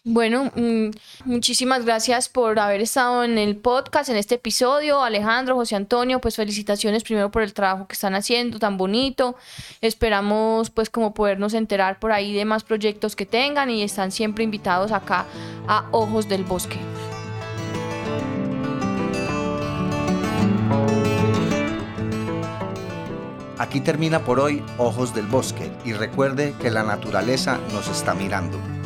Bueno, muchísimas gracias por haber estado en el podcast, en este episodio. Alejandro, José Antonio, pues felicitaciones primero por el trabajo que están haciendo, tan bonito. Esperamos pues como podernos enterar por ahí de más proyectos que tengan y están siempre invitados acá a Ojos del Bosque. Aquí termina por hoy Ojos del Bosque y recuerde que la naturaleza nos está mirando.